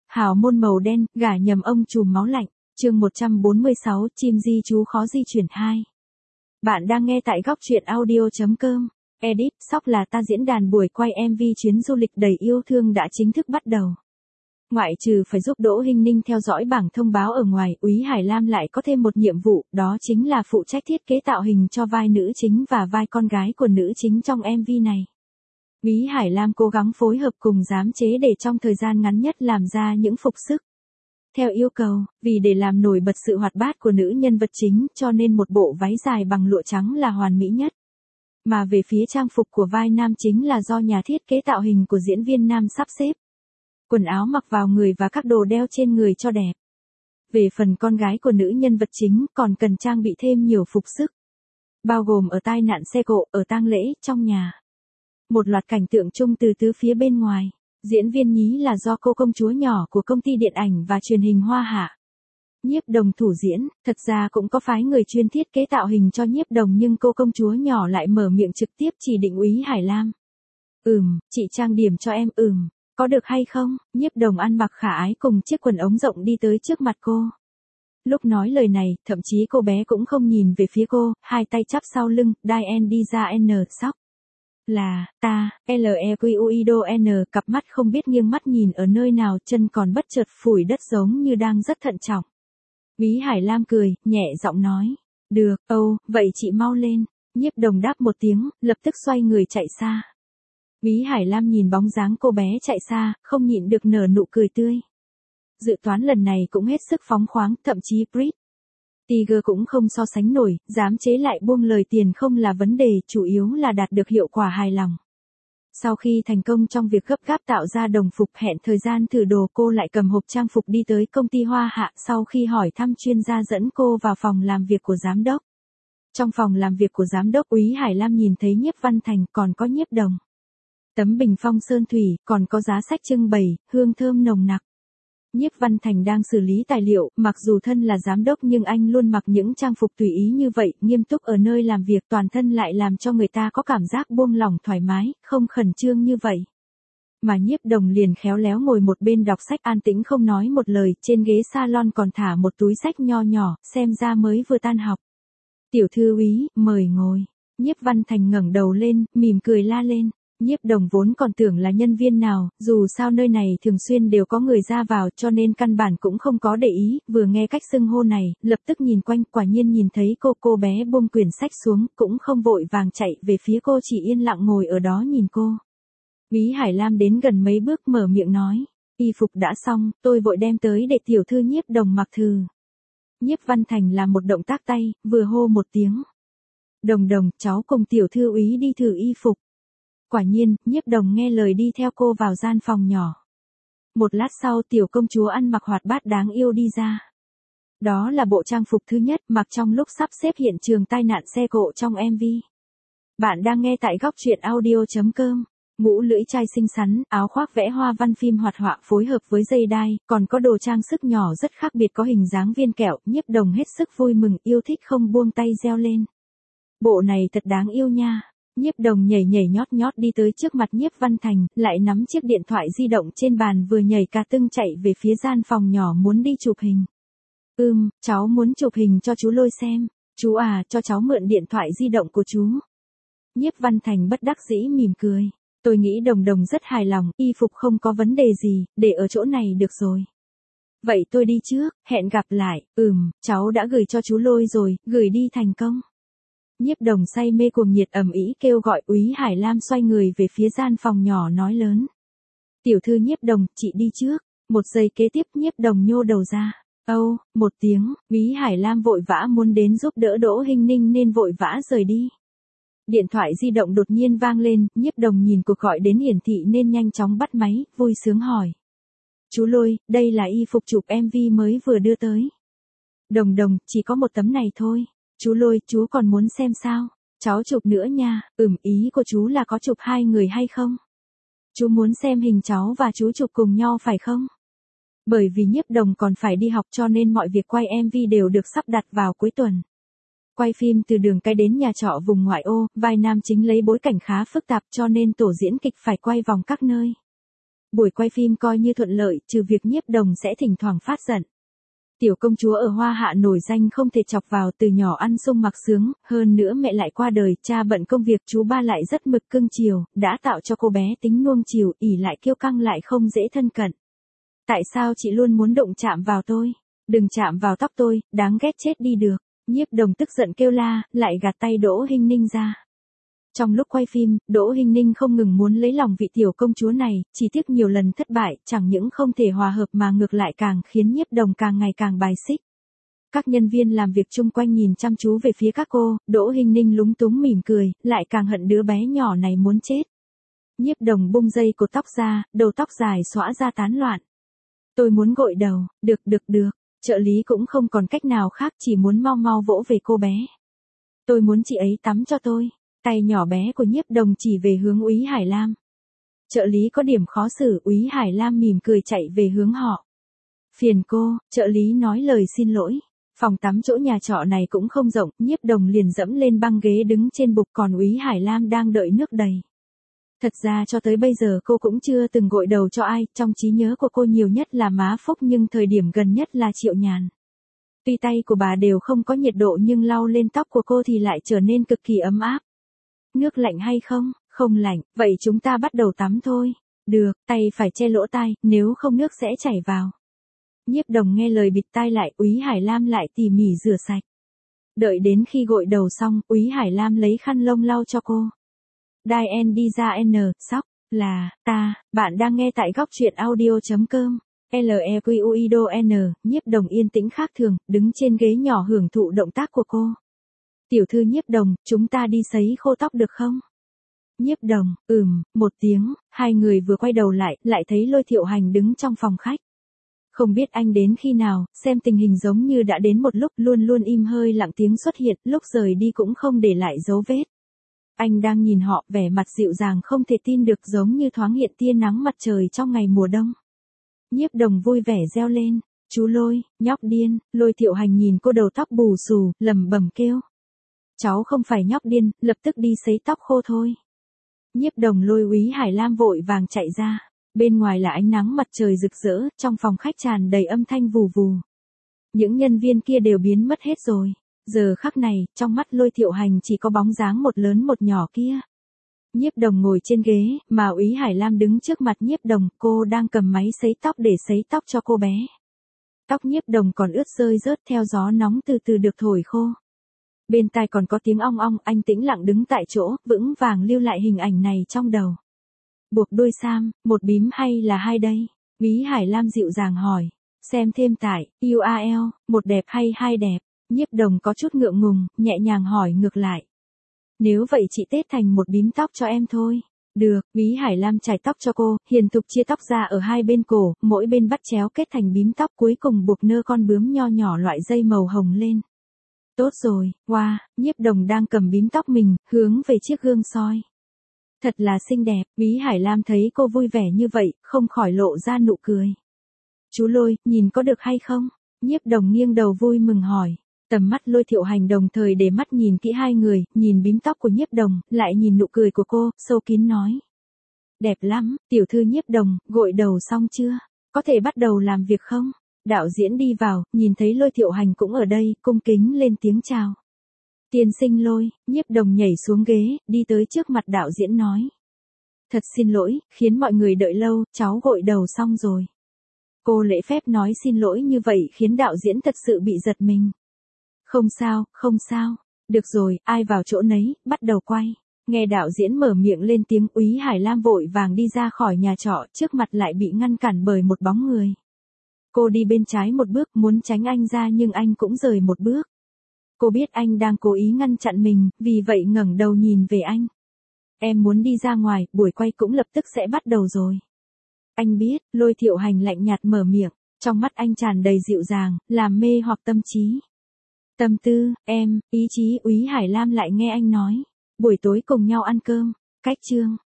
Hào môn màu đen, gả nhầm ông trùm máu lạnh, chương 146, chim di trú khó di chuyển 2. Bạn đang nghe tại góc truyện audio.com. Edit, Sóc là ta diễn đàn buổi quay MV chuyến du lịch đầy yêu thương đã chính thức bắt đầu. Ngoại trừ phải giúp Đỗ Hinh Ninh theo dõi bảng thông báo ở ngoài, Úy Hải Lam lại có thêm một nhiệm vụ, đó chính là phụ trách thiết kế tạo hình cho vai nữ chính và vai con gái của nữ chính trong MV này. Úy Hải Lam cố gắng phối hợp cùng giám chế để trong thời gian ngắn nhất làm ra những phục sức theo yêu cầu, vì để làm nổi bật sự hoạt bát của nữ nhân vật chính cho nên một bộ váy dài bằng lụa trắng là hoàn mỹ nhất. Mà về phía trang phục của vai nam chính là do nhà thiết kế tạo hình của diễn viên nam sắp xếp. Quần áo mặc vào người và các đồ đeo trên người cho đẹp. Về phần con gái của nữ nhân vật chính còn cần trang bị thêm nhiều phục sức. Bao gồm ở tai nạn xe cộ, ở tang lễ, trong nhà. Một loạt cảnh tượng chung từ tứ phía bên ngoài. Diễn viên nhí là do cô công chúa nhỏ của công ty điện ảnh và truyền hình Hoa Hạ. Nhiếp Đồng thủ diễn, thật ra cũng có phái người chuyên thiết kế tạo hình cho Nhiếp Đồng nhưng cô công chúa nhỏ lại mở miệng trực tiếp chỉ định Úy Hải Lam. Chị trang điểm cho em có được hay không? Nhiếp Đồng ăn mặc khả ái cùng chiếc quần ống rộng đi tới trước mặt cô. Lúc nói lời này, thậm chí cô bé cũng không nhìn về phía cô, hai tay chắp sau lưng, Diane đi ra Sóc. Là, ta, Lequiuido cặp mắt không biết nghiêng mắt nhìn ở nơi nào chân còn bất chợt phủi đất giống như đang rất thận trọng. Úy Hải Lam cười, nhẹ giọng nói. Được, vậy chị mau lên. Nhiếp Đồng đáp một tiếng, lập tức xoay người chạy xa. Úy Hải Lam nhìn bóng dáng cô bé chạy xa, không nhịn được nở nụ cười tươi. Dự toán lần này cũng hết sức phóng khoáng, thậm chí Brit Tiger cũng không so sánh nổi, dám chế lại buông lời tiền không là vấn đề, chủ yếu là đạt được hiệu quả hài lòng. Sau khi thành công trong việc gấp gáp tạo ra đồng phục hẹn thời gian thử đồ, cô lại cầm hộp trang phục đi tới công ty Hoa Hạ sau khi hỏi thăm chuyên gia dẫn cô vào phòng làm việc của giám đốc. Trong phòng làm việc của giám đốc, Úy Hải Lam nhìn thấy Nhiếp Văn Thành còn có Nhiếp Đồng. Tấm bình phong sơn thủy, còn có giá sách trưng bày, hương thơm nồng nặc. Nhiếp Văn Thành đang xử lý tài liệu, mặc dù thân là giám đốc nhưng anh luôn mặc những trang phục tùy ý như vậy, nghiêm túc ở nơi làm việc, toàn thân lại làm cho người ta có cảm giác buông lỏng thoải mái, không khẩn trương như vậy. Mà Nhiếp Đồng liền khéo léo ngồi một bên đọc sách an tĩnh không nói một lời, trên ghế salon còn thả một túi sách nho nhỏ, xem ra mới vừa tan học. Tiểu thư Úy, mời ngồi. Nhiếp Văn Thành ngẩng đầu lên, mỉm cười la lên. Nhiếp Đồng vốn còn tưởng là nhân viên nào, dù sao nơi này thường xuyên đều có người ra vào cho nên căn bản cũng không có để ý, vừa nghe cách xưng hô này, lập tức nhìn quanh, quả nhiên nhìn thấy cô bé buông quyển sách xuống, cũng không vội vàng chạy về phía cô, chỉ yên lặng ngồi ở đó nhìn cô. Úy Hải Lam đến gần mấy bước mở miệng nói, y phục đã xong, tôi vội đem tới để tiểu thư Nhiếp Đồng mặc thử. Nhiếp Văn Thành làm một động tác tay, vừa hô một tiếng. Đồng, cháu cùng tiểu thư Úy đi thử y phục. Quả nhiên, Nhiếp Đồng nghe lời đi theo cô vào gian phòng nhỏ. Một lát sau tiểu công chúa ăn mặc hoạt bát đáng yêu đi ra. Đó là bộ trang phục thứ nhất mặc trong lúc sắp xếp hiện trường tai nạn xe cộ trong MV. Bạn đang nghe tại góc truyện audio.com. Mũ lưỡi chai xinh xắn, áo khoác vẽ hoa văn phim hoạt họa phối hợp với dây đai, còn có đồ trang sức nhỏ rất khác biệt có hình dáng viên kẹo. Nhiếp Đồng hết sức vui mừng, yêu thích không buông tay reo lên. Bộ này thật đáng yêu nha. Nhiếp Đồng nhảy nhót đi tới trước mặt Nhiếp Văn Thành, lại nắm chiếc điện thoại di động trên bàn vừa nhảy cả tưng chạy về phía gian phòng nhỏ muốn đi chụp hình. Cháu muốn chụp hình cho chú Lôi xem. Chú à, cho cháu mượn điện thoại di động của chú. Nhiếp Văn Thành bất đắc dĩ mỉm cười. Tôi nghĩ Đồng rất hài lòng, y phục không có vấn đề gì, để ở chỗ này được rồi. Vậy tôi đi trước, hẹn gặp lại. Cháu đã gửi cho chú Lôi rồi, gửi đi thành công. Nhiếp Đồng say mê cuồng nhiệt ầm ĩ kêu gọi. Úy Hải Lam xoay người về phía gian phòng nhỏ nói lớn. Tiểu thư Nhiếp Đồng, chị đi trước. Một giây kế tiếp Nhiếp Đồng nhô đầu ra. Một tiếng, Úy Hải Lam vội vã muốn đến giúp đỡ Đỗ Hinh Ninh nên vội vã rời đi. Điện thoại di động đột nhiên vang lên, Nhiếp Đồng nhìn cuộc gọi đến hiển thị nên nhanh chóng bắt máy, vui sướng hỏi. Chú Lôi, đây là y phục chụp MV mới vừa đưa tới. Đồng, chỉ có một tấm này thôi. Chú Lôi, chú còn muốn xem sao? Cháu chụp nữa nha. Ý của chú là có chụp hai người hay không? Chú muốn xem hình cháu và chú chụp cùng nhau phải không? Bởi vì Nhiếp Đồng còn phải đi học cho nên mọi việc quay MV đều được sắp đặt vào cuối tuần. Quay phim từ đường cái đến nhà trọ vùng ngoại ô, vai nam chính lấy bối cảnh khá phức tạp cho nên tổ diễn kịch phải quay vòng các nơi. Buổi quay phim coi như thuận lợi, trừ việc Nhiếp Đồng sẽ thỉnh thoảng phát giận. Tiểu công chúa ở Hoa Hạ nổi danh không thể chọc vào, từ nhỏ ăn sung mặc sướng, hơn nữa mẹ lại qua đời, cha bận công việc, chú ba lại rất mực cưng chiều, đã tạo cho cô bé tính nuông chiều, ỷ lại kiêu căng lại không dễ thân cận. Tại sao chị luôn muốn đụng chạm vào tôi? Đừng chạm vào tóc tôi, đáng ghét chết đi được. Nhiếp Đồng tức giận kêu la, lại gạt tay Đỗ Hinh Ninh ra. Trong lúc quay phim, Đỗ Hinh Ninh không ngừng muốn lấy lòng vị tiểu công chúa này, chỉ tiếc nhiều lần thất bại, chẳng những không thể hòa hợp mà ngược lại càng khiến Nhiếp Đồng càng ngày càng bài xích. Các nhân viên làm việc chung quanh nhìn chăm chú về phía các cô, Đỗ Hinh Ninh lúng túng mỉm cười, lại càng hận đứa bé nhỏ này muốn chết. Nhiếp Đồng bung dây cột tóc ra, đầu tóc dài xõa ra tán loạn. Tôi muốn gội đầu, được. Trợ lý cũng không còn cách nào khác, chỉ muốn mau mau vỗ về cô bé. Tôi muốn chị ấy tắm cho tôi. Tay nhỏ bé của Nhiếp Đồng chỉ về hướng Úy Hải Lam. Trợ lý có điểm khó xử, Úy Hải Lam mỉm cười chạy về hướng họ. Phiền cô, trợ lý nói lời xin lỗi. Phòng tắm chỗ nhà trọ này cũng không rộng, Nhiếp Đồng liền dẫm lên băng ghế đứng trên bục, còn Úy Hải Lam đang đợi nước đầy. Thật ra cho tới bây giờ cô cũng chưa từng gội đầu cho ai, trong trí nhớ của cô nhiều nhất là má Phúc, nhưng thời điểm gần nhất là Triệu Nhàn. Tuy tay của bà đều không có nhiệt độ nhưng lau lên tóc của cô thì lại trở nên cực kỳ ấm áp. Nước lạnh hay không? Không lạnh, vậy chúng ta bắt đầu tắm thôi. Được, tay phải che lỗ tai, nếu không nước sẽ chảy vào. Nhiếp Đồng nghe lời bịt tai lại, Úy Hải Lam lại tỉ mỉ rửa sạch. Đợi đến khi gội đầu xong, Úy Hải Lam lấy khăn lông lau cho cô. Diane đi ra sóc, là, ta, bạn đang nghe tại góc truyện audio.com. LEQUIDON, Nhiếp Đồng yên tĩnh khác thường, đứng trên ghế nhỏ hưởng thụ động tác của cô. Tiểu thư Nhiếp Đồng, chúng ta đi sấy khô tóc được không? Nhiếp Đồng, một tiếng, hai người vừa quay đầu lại thấy Lôi Thiệu Hành đứng trong phòng khách. Không biết anh đến khi nào, xem tình hình giống như đã đến một lúc, luôn luôn im hơi lặng tiếng xuất hiện, lúc rời đi cũng không để lại dấu vết. Anh đang nhìn họ, vẻ mặt dịu dàng không thể tin được, giống như thoáng hiện tia nắng mặt trời trong ngày mùa đông. Nhiếp Đồng vui vẻ reo lên, chú Lôi, nhóc điên. Lôi Thiệu Hành nhìn cô đầu tóc bù xù, lẩm bẩm kêu. Cháu không phải nhóc điên, lập tức đi sấy tóc khô thôi. Nhiếp Đồng lôi Úy Hải Lam vội vàng chạy ra. Bên ngoài là ánh nắng mặt trời rực rỡ, trong phòng khách tràn đầy âm thanh vù vù. Những nhân viên kia đều biến mất hết rồi. Giờ khắc này, trong mắt Lôi Thiệu Hành chỉ có bóng dáng một lớn một nhỏ kia. Nhiếp Đồng ngồi trên ghế, mà Úy Hải Lam đứng trước mặt Nhiếp Đồng, cô đang cầm máy sấy tóc để sấy tóc cho cô bé. Tóc Nhiếp Đồng còn ướt rơi rớt theo gió nóng từ từ được thổi khô. Bên tai còn có tiếng ong ong, anh tĩnh lặng đứng tại chỗ, vững vàng lưu lại hình ảnh này trong đầu. Buộc đuôi sam, một bím hay là hai đây? Úy Hải Lam dịu dàng hỏi. Xem thêm tại, URL, một đẹp hay hai đẹp? Nhiếp Đồng có chút ngượng ngùng, nhẹ nhàng hỏi ngược lại. Nếu vậy chị tết thành một bím tóc cho em thôi. Được, Úy Hải Lam chải tóc cho cô, hiền thục chia tóc ra ở hai bên cổ, mỗi bên bắt chéo kết thành bím tóc, cuối cùng buộc nơ con bướm nho nhỏ loại dây màu hồng lên. Tốt rồi, wow, Nhiếp Đồng đang cầm bím tóc mình, hướng về chiếc gương soi. Thật là xinh đẹp, Úy Hải Lam thấy cô vui vẻ như vậy, không khỏi lộ ra nụ cười. Chú Lôi, nhìn có được hay không? Nhiếp Đồng nghiêng đầu vui mừng hỏi. Tầm mắt Lôi Thiệu Hành đồng thời để mắt nhìn kỹ hai người, nhìn bím tóc của Nhiếp Đồng, lại nhìn nụ cười của cô, sâu kín nói. Đẹp lắm, tiểu thư Nhiếp Đồng, gội đầu xong chưa? Có thể bắt đầu làm việc không? Đạo diễn đi vào, nhìn thấy Lôi Thiệu Hành cũng ở đây, cung kính lên tiếng chào. Tiên sinh Lôi, Nhiếp Đồng nhảy xuống ghế, đi tới trước mặt đạo diễn nói. Thật xin lỗi, khiến mọi người đợi lâu, cháu gội đầu xong rồi. Cô lễ phép nói xin lỗi như vậy khiến đạo diễn thật sự bị giật mình. Không sao. Được rồi, ai vào chỗ nấy, bắt đầu quay. Nghe đạo diễn mở miệng lên tiếng, Úy Hải Lam vội vàng đi ra khỏi nhà trọ, trước mặt lại bị ngăn cản bởi một bóng người. Cô đi bên trái một bước, muốn tránh anh ra nhưng anh cũng rời một bước. Cô biết anh đang cố ý ngăn chặn mình, vì vậy ngẩng đầu nhìn về anh. Em muốn đi ra ngoài, buổi quay cũng lập tức sẽ bắt đầu rồi. Anh biết, Lôi Thiệu Hành lạnh nhạt mở miệng, trong mắt anh tràn đầy dịu dàng, làm mê hoặc tâm trí. Tâm tư, em, ý chí. Úy Hải Lam lại nghe anh nói. Buổi tối cùng nhau ăn cơm. Cách chương.